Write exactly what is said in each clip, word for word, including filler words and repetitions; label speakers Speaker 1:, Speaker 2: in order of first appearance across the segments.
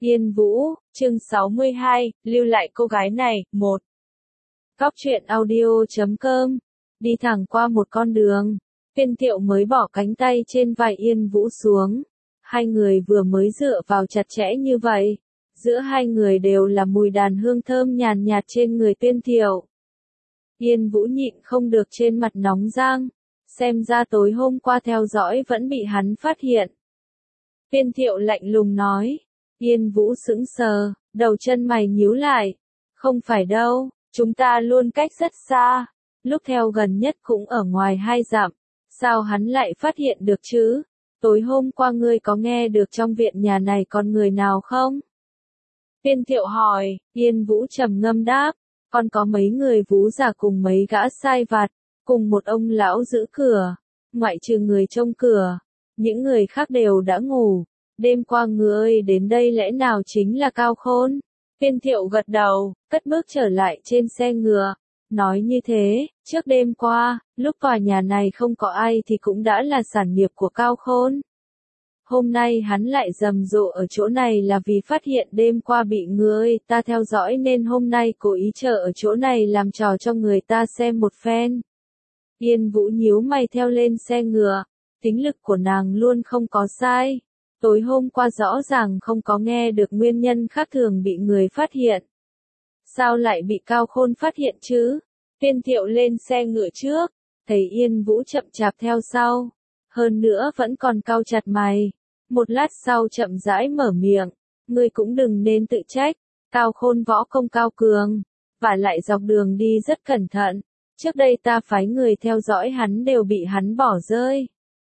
Speaker 1: Yên Vũ, chương sáu mươi hai, lưu lại cô gái này, một. Cóc truyện audio chấm com. Đi thẳng qua một con đường, Viên Thiệu mới bỏ cánh tay trên vai Yên Vũ xuống. Hai người vừa mới dựa vào chặt chẽ như vậy. Giữa hai người đều là mùi đàn hương thơm nhàn nhạt trên người Viên Thiệu. Yên Vũ nhịn không được trên mặt nóng rang. Xem ra tối hôm qua theo dõi vẫn bị hắn phát hiện. Viên Thiệu lạnh lùng nói. Yên Vũ sững sờ, đầu chân mày nhíu lại. Không phải đâu, chúng ta luôn cách rất xa. Lúc theo gần nhất cũng ở ngoài hai dặm. Sao hắn lại phát hiện được chứ? Tối hôm qua ngươi có nghe được trong viện nhà này còn người nào không? Viên Thiệu hỏi, Yên Vũ trầm ngâm đáp. Còn có mấy người vú già cùng mấy gã sai vặt, cùng một ông lão giữ cửa. Ngoại trừ người trông cửa, những người khác đều đã ngủ. Đêm qua ngươi đến đây lẽ nào chính là Cao Khôn? Viên Thiệu gật đầu, cất bước trở lại trên xe ngựa. Nói như thế, trước đêm qua, lúc tòa nhà này không có ai thì cũng đã là sản nghiệp của Cao Khôn. Hôm nay hắn lại rầm rộ ở chỗ này là vì phát hiện đêm qua bị ngươi ta theo dõi nên hôm nay cố ý chờ ở chỗ này làm trò cho người ta xem một phen. Yên Vũ nhíu mày theo lên xe ngựa, tính lực của nàng luôn không có sai. Tối hôm qua rõ ràng không có nghe được nguyên nhân khác thường bị người phát hiện. Sao lại bị Cao Khôn phát hiện chứ? Viên Thiệu lên xe ngựa trước, thấy Yên Vũ chậm chạp theo sau. Hơn nữa vẫn còn cau chặt mày. Một lát sau chậm rãi mở miệng. Ngươi cũng đừng nên tự trách. Cao Khôn võ công cao cường. Và lại dọc đường đi rất cẩn thận. Trước đây ta phái người theo dõi hắn đều bị hắn bỏ rơi.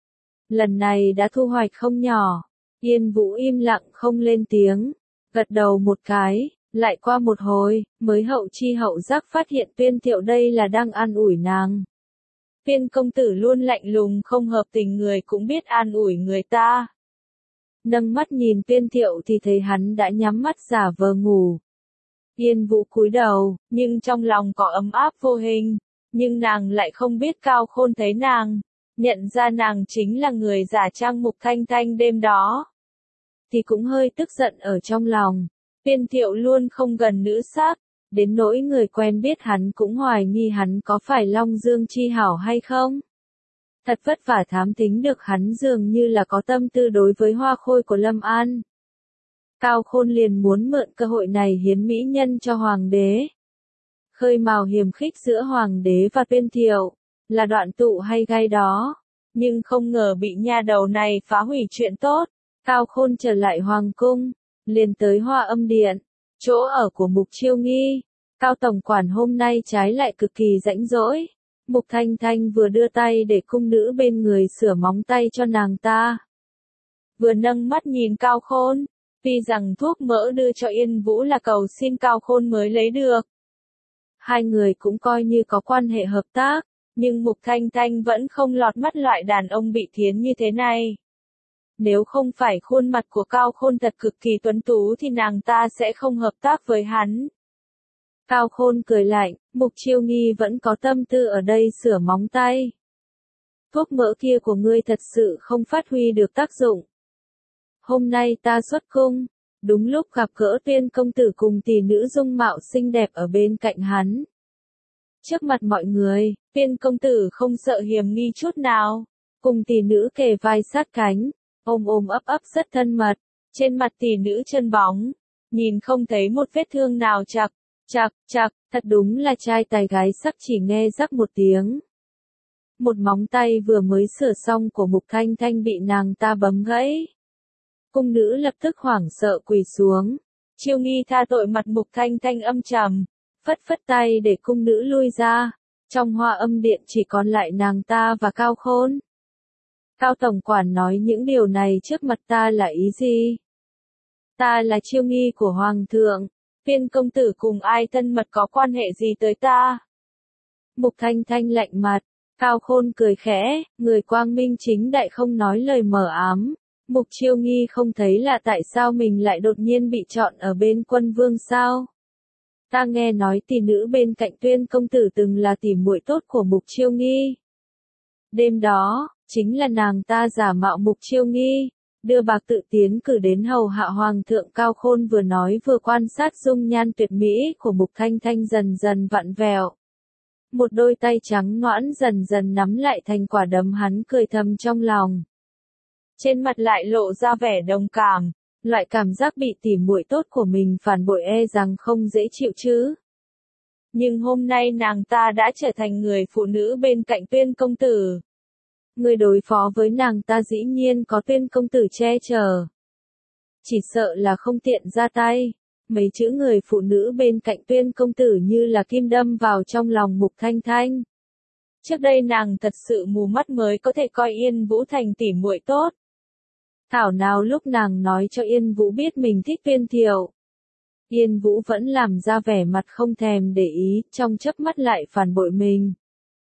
Speaker 1: Lần này đã thu hoạch không nhỏ. Yên Vũ im lặng không lên tiếng, gật đầu một cái, lại qua một hồi, mới hậu chi hậu giác phát hiện Viên Thiệu đây là đang an ủi nàng. Viên công tử luôn lạnh lùng không hợp tình người cũng biết an ủi người ta. Nâng mắt nhìn Viên Thiệu thì thấy hắn đã nhắm mắt giả vờ ngủ. Yên Vũ cúi đầu, nhưng trong lòng có ấm áp vô hình, nhưng nàng lại không biết Cao Khôn thấy nàng. Nhận ra nàng chính là người giả trang Mục Thanh Thanh đêm đó. Thì cũng hơi tức giận ở trong lòng. Viên Thiệu luôn không gần nữ sắc. Đến nỗi người quen biết hắn cũng hoài nghi hắn có phải Long Dương chi hảo hay không. Thật vất vả thám tính được hắn dường như là có tâm tư đối với hoa khôi của Lâm An. Cao Khôn liền muốn mượn cơ hội này hiến mỹ nhân cho hoàng đế. Khơi mào hiềm khích giữa hoàng đế và Viên Thiệu. Là đoạn tụ hay gai đó, nhưng không ngờ bị nha đầu này phá hủy chuyện tốt. Cao Khôn trở lại hoàng cung, liền tới Hoa Âm Điện, chỗ ở của Mục Chiêu Nghi. Cao tổng quản hôm nay trái lại cực kỳ rãnh rỗi. Mục Thanh Thanh vừa đưa tay để cung nữ bên người sửa móng tay cho nàng ta. Vừa nâng mắt nhìn Cao Khôn, tuy rằng thuốc mỡ đưa cho Yên Vũ là cầu xin Cao Khôn mới lấy được. Hai người cũng coi như có quan hệ hợp tác. Nhưng Mục Thanh Thanh vẫn không lọt mắt loại đàn ông bị thiến như thế này. Nếu không phải khuôn mặt của Cao Khôn thật cực kỳ tuấn tú thì nàng ta sẽ không hợp tác với hắn. Cao Khôn cười lạnh, Mục Chiêu Nghi vẫn có tâm tư ở đây sửa móng tay. Thuốc mỡ kia của ngươi thật sự không phát huy được tác dụng. Hôm nay ta xuất cung, đúng lúc gặp gỡ Viên công tử cùng tỷ nữ dung mạo xinh đẹp ở bên cạnh hắn. Trước mặt mọi người, Viên công tử không sợ hiểm nghi chút nào, cùng tỷ nữ kề vai sát cánh, ôm ôm ấp ấp rất thân mật, trên mặt tỷ nữ chân bóng, nhìn không thấy một vết thương nào chạc, chạc, chạc, thật đúng là trai tài gái sắc chỉ nghe rắc một tiếng. Một móng tay vừa mới sửa xong của Mục Thanh Thanh bị nàng ta bấm gãy. Cung nữ lập tức hoảng sợ quỳ xuống, Chiêu Nghi tha tội mặt Mục Thanh Thanh âm trầm. Phất phất tay để cung nữ lui ra. Trong Hoa Âm Điện chỉ còn lại nàng ta và Cao Khôn. Cao tổng quản nói những điều này trước mặt ta là ý gì? Ta là Chiêu Nghi của hoàng thượng. Viên công tử cùng ai thân mật có quan hệ gì tới ta? Mục Thanh Thanh lạnh mặt. Cao Khôn cười khẽ, người quang minh chính đại không nói lời mờ ám. Mục Chiêu Nghi không thấy là tại sao mình lại đột nhiên bị chọn ở bên quân vương sao? Ta nghe nói tỷ nữ bên cạnh Tuyên công tử từng là tỷ muội tốt của Mục Chiêu Nghi. Đêm đó, chính là nàng ta giả mạo Mục Chiêu Nghi, đưa bạc tự tiến cử đến hầu hạ hoàng thượng. Cao Khôn vừa nói vừa quan sát dung nhan tuyệt mỹ của Mục Thanh Thanh dần dần vặn vẹo. Một đôi tay trắng nõn dần dần nắm lại thành quả đấm, hắn cười thầm trong lòng. Trên mặt lại lộ ra vẻ đồng cảm, loại cảm giác bị tỉ muội tốt của mình phản bội e rằng không dễ chịu chứ. Nhưng hôm nay nàng ta đã trở thành người phụ nữ bên cạnh Tuyên công tử. Người đối phó với nàng ta dĩ nhiên có Tuyên công tử che chở. Chỉ sợ là không tiện ra tay. Mấy chữ người phụ nữ bên cạnh Tuyên công tử như là kim đâm vào trong lòng Mục Thanh Thanh. Trước đây nàng thật sự mù mắt mới có thể coi Yên Vũ thành tỉ muội tốt. Thảo nào lúc nàng nói cho Yên Vũ biết mình thích Tuyên Thiệu, Yên Vũ vẫn làm ra vẻ mặt không thèm để ý, trong chớp mắt lại phản bội mình.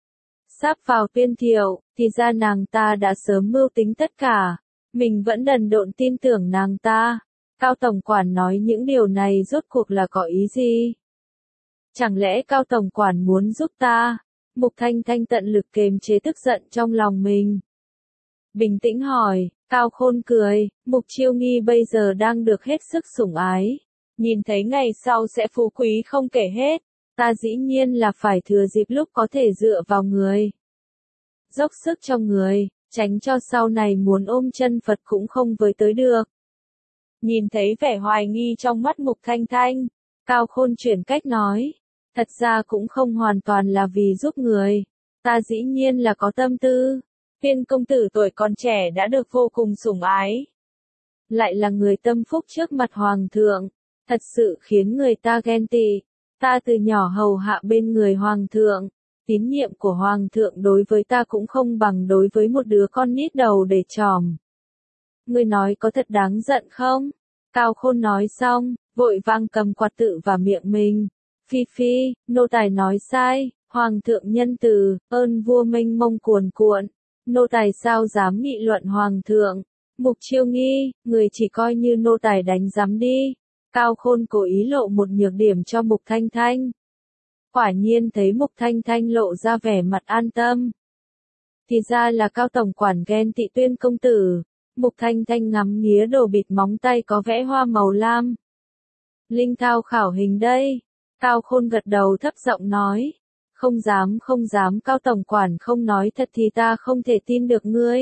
Speaker 1: Sáp vào Tuyên Thiệu, thì ra nàng ta đã sớm mưu tính tất cả, mình vẫn đần độn tin tưởng nàng ta. Cao Tổng Quản nói những điều này rốt cuộc là có ý gì? Chẳng lẽ Cao Tổng Quản muốn giúp ta? Mục Thanh Thanh tận lực kềm chế tức giận trong lòng mình. Bình tĩnh hỏi, Cao Khôn cười, Mục Chiêu Nghi bây giờ đang được hết sức sủng ái. Nhìn thấy ngày sau sẽ phú quý không kể hết, ta dĩ nhiên là phải thừa dịp lúc có thể dựa vào người. Dốc sức trong người, tránh cho sau này muốn ôm chân Phật cũng không với tới được. Nhìn thấy vẻ hoài nghi trong mắt Mục Thanh Thanh, Cao Khôn chuyển cách nói, thật ra cũng không hoàn toàn là vì giúp người, ta dĩ nhiên là có tâm tư. Tuyên công tử tuổi còn trẻ đã được vô cùng sủng ái, lại là người tâm phúc trước mặt hoàng thượng, thật sự khiến người ta ghen tị. Ta từ nhỏ hầu hạ bên người hoàng thượng, tín nhiệm của hoàng thượng đối với ta cũng không bằng đối với một đứa con nít đầu để tròm. Ngươi nói có thật đáng giận không? Cao Khôn nói xong, vội vang cầm quạt tự vào miệng mình. Phi phi, nô tài nói sai, hoàng thượng nhân từ, ơn vua mênh mông cuồn cuộn. Nô tài sao dám nghị luận hoàng thượng? Mục Chiêu Nghi, người chỉ coi như nô tài đánh giám đi. Cao Khôn cố ý lộ một nhược điểm cho Mục Thanh Thanh. Quả nhiên thấy Mục Thanh Thanh lộ ra vẻ mặt an tâm. Thì ra là Cao Tổng Quản ghen tị Tuyên công tử. Mục Thanh Thanh ngắm nghía đồ bịt móng tay có vẽ hoa màu lam. Linh thao khảo hình đây. Cao Khôn gật đầu thấp giọng nói. Không dám không dám, Cao Tổng Quản không nói thật thì ta không thể tin được ngươi.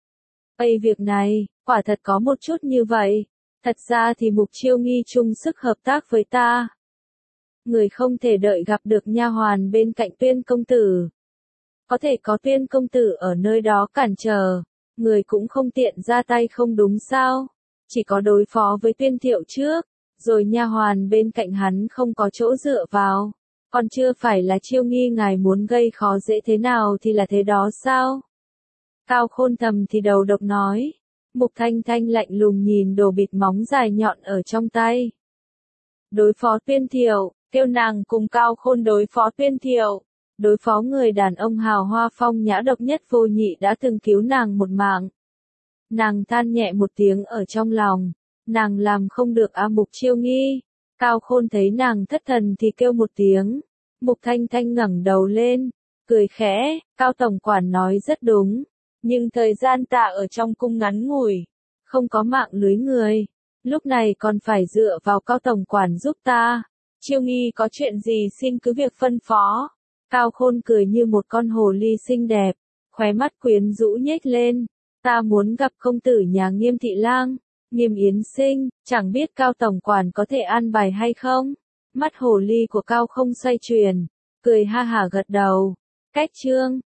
Speaker 1: Ây, việc này, quả thật có một chút như vậy. Thật ra thì Mục Chiêu Nghi chung sức hợp tác với ta. Người không thể đợi gặp được nha hoàn bên cạnh Tuyên công tử. Có thể có Tuyên công tử ở nơi đó cản trở, người cũng không tiện ra tay không đúng sao? Chỉ có đối phó với Tuyên Thiệu trước, rồi nha hoàn bên cạnh hắn không có chỗ dựa vào. Còn chưa phải là Chiêu Nghi ngài muốn gây khó dễ thế nào thì là thế đó sao? Cao Khôn thầm thì đầu độc nói. Mục Thanh Thanh lạnh lùng nhìn đồ bịt móng dài nhọn ở trong tay. Đối phó Tuyên Thiệu, kêu nàng cùng Cao Khôn đối phó Tuyên Thiệu. Đối phó người đàn ông hào hoa phong nhã độc nhất vô nhị đã từng cứu nàng một mạng. Nàng than nhẹ một tiếng ở trong lòng. Nàng làm không được a Mục Chiêu Nghi. Cao Khôn thấy nàng thất thần thì kêu một tiếng. Mục Thanh Thanh ngẩng đầu lên, cười khẽ, Cao Tổng Quản nói rất đúng. Nhưng thời gian ta ở trong cung ngắn ngủi, không có mạng lưới người. Lúc này còn phải dựa vào Cao Tổng Quản giúp ta. Chiêu Nghi có chuyện gì xin cứ việc phân phó. Cao Khôn cười như một con hồ ly xinh đẹp, khóe mắt quyến rũ nhếch lên. Ta muốn gặp công tử nhà Nghiêm Thị Lang, Nghiêm Yến Sinh, chẳng biết Cao Tổng Quản có thể an bài hay không? Mắt hồ ly của Cao không xoay chuyển, cười ha hả gật đầu. Cách chương